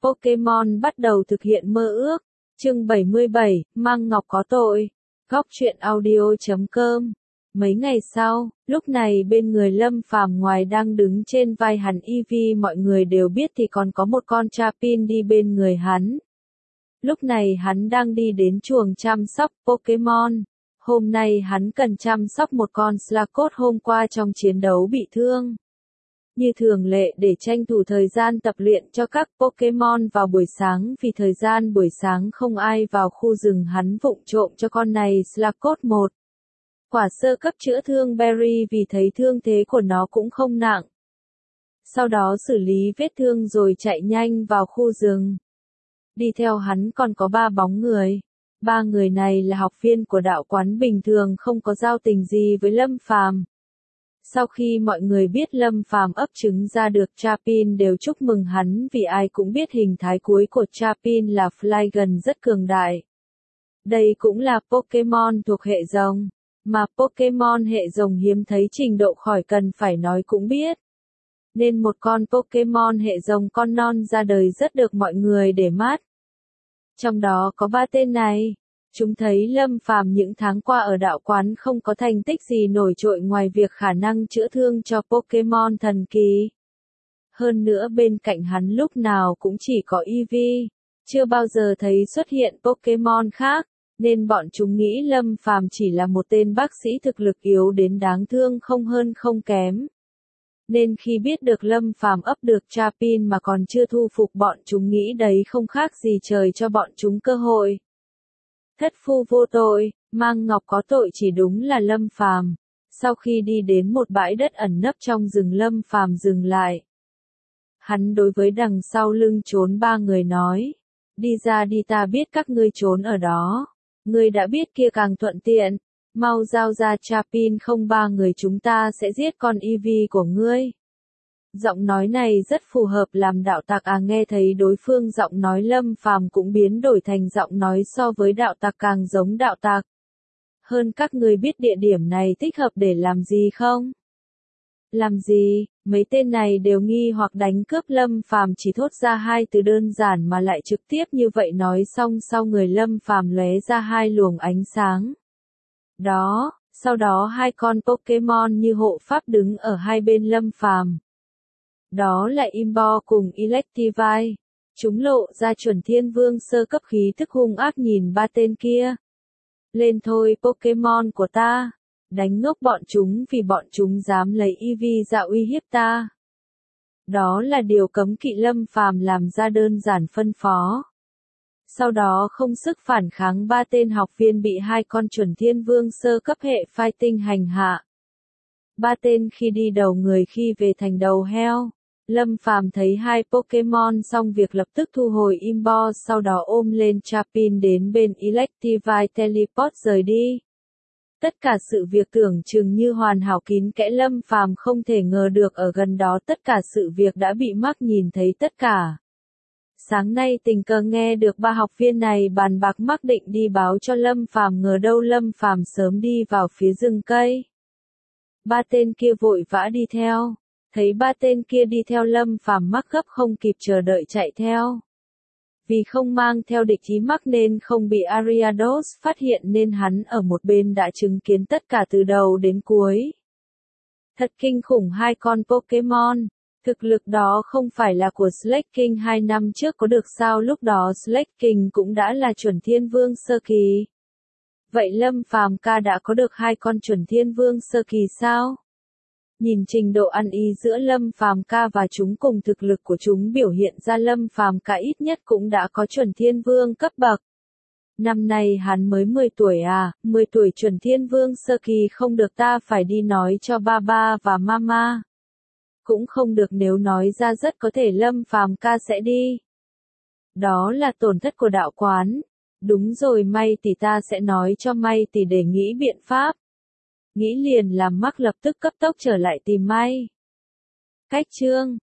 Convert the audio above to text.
Pokemon bắt đầu thực hiện mơ ước. Chương 77, Mang Ngọc có tội. Góc truyện audio.com. Mấy ngày sau, lúc này bên người Lâm Phàm ngoài đang đứng trên vai hắn Eevee mọi người đều biết thì còn có một con Chapin đi bên người hắn. Lúc này hắn đang đi đến chuồng chăm sóc Pokemon. Hôm nay hắn cần chăm sóc một con Slacot hôm qua trong chiến đấu bị thương. Như thường lệ để tranh thủ thời gian tập luyện cho các Pokemon vào buổi sáng vì thời gian buổi sáng không ai vào khu rừng hắn vụng trộm cho con này Slacot 1. Quả sơ cấp chữa thương Berry vì thấy thương thế của nó cũng không nặng. Sau đó xử lý vết thương rồi chạy nhanh vào khu rừng. Đi theo hắn còn có 3 bóng người. 3 người này là học viên của đạo quán bình thường không có giao tình gì với Lâm Phàm. Sau khi mọi người biết Lâm Phàm ấp trứng ra được Chapin đều chúc mừng hắn vì ai cũng biết hình thái cuối của Chapin là Flygon rất cường đại. Đây cũng là Pokemon thuộc hệ rồng, mà Pokemon hệ rồng hiếm thấy trình độ khỏi cần phải nói cũng biết. Nên một con Pokemon hệ rồng con non ra đời rất được mọi người để mắt. Trong đó có 3 tên này. Chúng thấy Lâm Phàm những tháng qua ở đạo quán không có thành tích gì nổi trội ngoài việc khả năng chữa thương cho Pokemon thần kỳ. Hơn nữa bên cạnh hắn lúc nào cũng chỉ có Eevee, chưa bao giờ thấy xuất hiện Pokemon khác, nên bọn chúng nghĩ Lâm Phàm chỉ là một tên bác sĩ thực lực yếu đến đáng thương không hơn không kém. Nên khi biết được Lâm Phàm ấp được Chapin mà còn chưa thu phục bọn chúng nghĩ đấy không khác gì trời cho bọn chúng cơ hội. Thất phu vô tội, mang ngọc có tội chỉ đúng là Lâm Phàm. Sau khi đi đến một bãi đất ẩn nấp trong rừng Lâm Phàm dừng lại. Hắn đối với đằng sau lưng trốn 3 người nói. Đi ra đi ta biết các ngươi trốn ở đó. Ngươi đã biết kia càng thuận tiện. Mau giao ra Chapin không 3 người chúng ta sẽ giết con Eevee của ngươi. Giọng nói này rất phù hợp làm đạo tặc nghe thấy đối phương giọng nói Lâm Phàm cũng biến đổi thành giọng nói so với đạo tặc càng giống đạo tặc. Hơn các người biết địa điểm này thích hợp để làm gì không? Làm gì? Mấy tên này đều nghi hoặc đánh cướp Lâm Phàm chỉ thốt ra 2 từ đơn giản mà lại trực tiếp như vậy nói xong sau người Lâm Phàm lóe ra 2 luồng ánh sáng. Đó, sau đó 2 con Pokemon như hộ pháp đứng ở hai bên Lâm Phàm. Đó là Imbo cùng Electivire. Chúng lộ ra chuẩn thiên vương sơ cấp khí thức hung ác nhìn 3 tên kia. Lên thôi Pokemon của ta. Đánh ngốc bọn chúng vì bọn chúng dám lấy Eevee ra uy hiếp ta. Đó là điều cấm kỵ Lâm Phàm làm ra đơn giản phân phó. Sau đó không sức phản kháng 3 tên học viên bị 2 con chuẩn thiên vương sơ cấp hệ fighting hành hạ. 3 tên khi đi đầu người khi về thành đầu heo. Lâm Phàm thấy 2 Pokemon xong việc lập tức thu hồi Imbo sau đó ôm lên Chapin đến bên Electivire teleport rời đi. Tất cả sự việc tưởng chừng như hoàn hảo kín kẽ Lâm Phàm không thể ngờ được ở gần đó tất cả sự việc đã bị Mark nhìn thấy tất cả. Sáng nay tình cờ nghe được 3 học viên này bàn bạc Mark định đi báo cho Lâm Phàm ngờ đâu Lâm Phàm sớm đi vào phía rừng cây. 3 tên kia vội vã đi theo. Thấy 3 tên kia đi theo Lâm Phàm Mark gấp không kịp chờ đợi chạy theo. Vì không mang theo địch ý Mark nên không bị Ariados phát hiện nên hắn ở một bên đã chứng kiến tất cả từ đầu đến cuối. Thật kinh khủng 2 con Pokemon. Thực lực đó không phải là của Slaking 2 năm trước có được sao lúc đó Slaking cũng đã là chuẩn thiên vương sơ kỳ. Vậy Lâm Phàm ca đã có được 2 con chuẩn thiên vương sơ kỳ sao? Nhìn trình độ ăn ý giữa Lâm Phàm ca và chúng cùng thực lực của chúng biểu hiện ra Lâm Phàm ca ít nhất cũng đã có chuẩn thiên vương cấp bậc. Năm nay hắn mới 10 tuổi 10 tuổi chuẩn thiên vương sơ kỳ không được ta phải đi nói cho ba và mama. Cũng không được nếu nói ra rất có thể Lâm Phàm ca sẽ đi. Đó là tổn thất của đạo quán. Đúng rồi may tỷ ta sẽ nói cho may tỷ để nghĩ biện pháp. Nghĩ liền làm Mark lập tức cấp tốc trở lại tìm may. Cách chương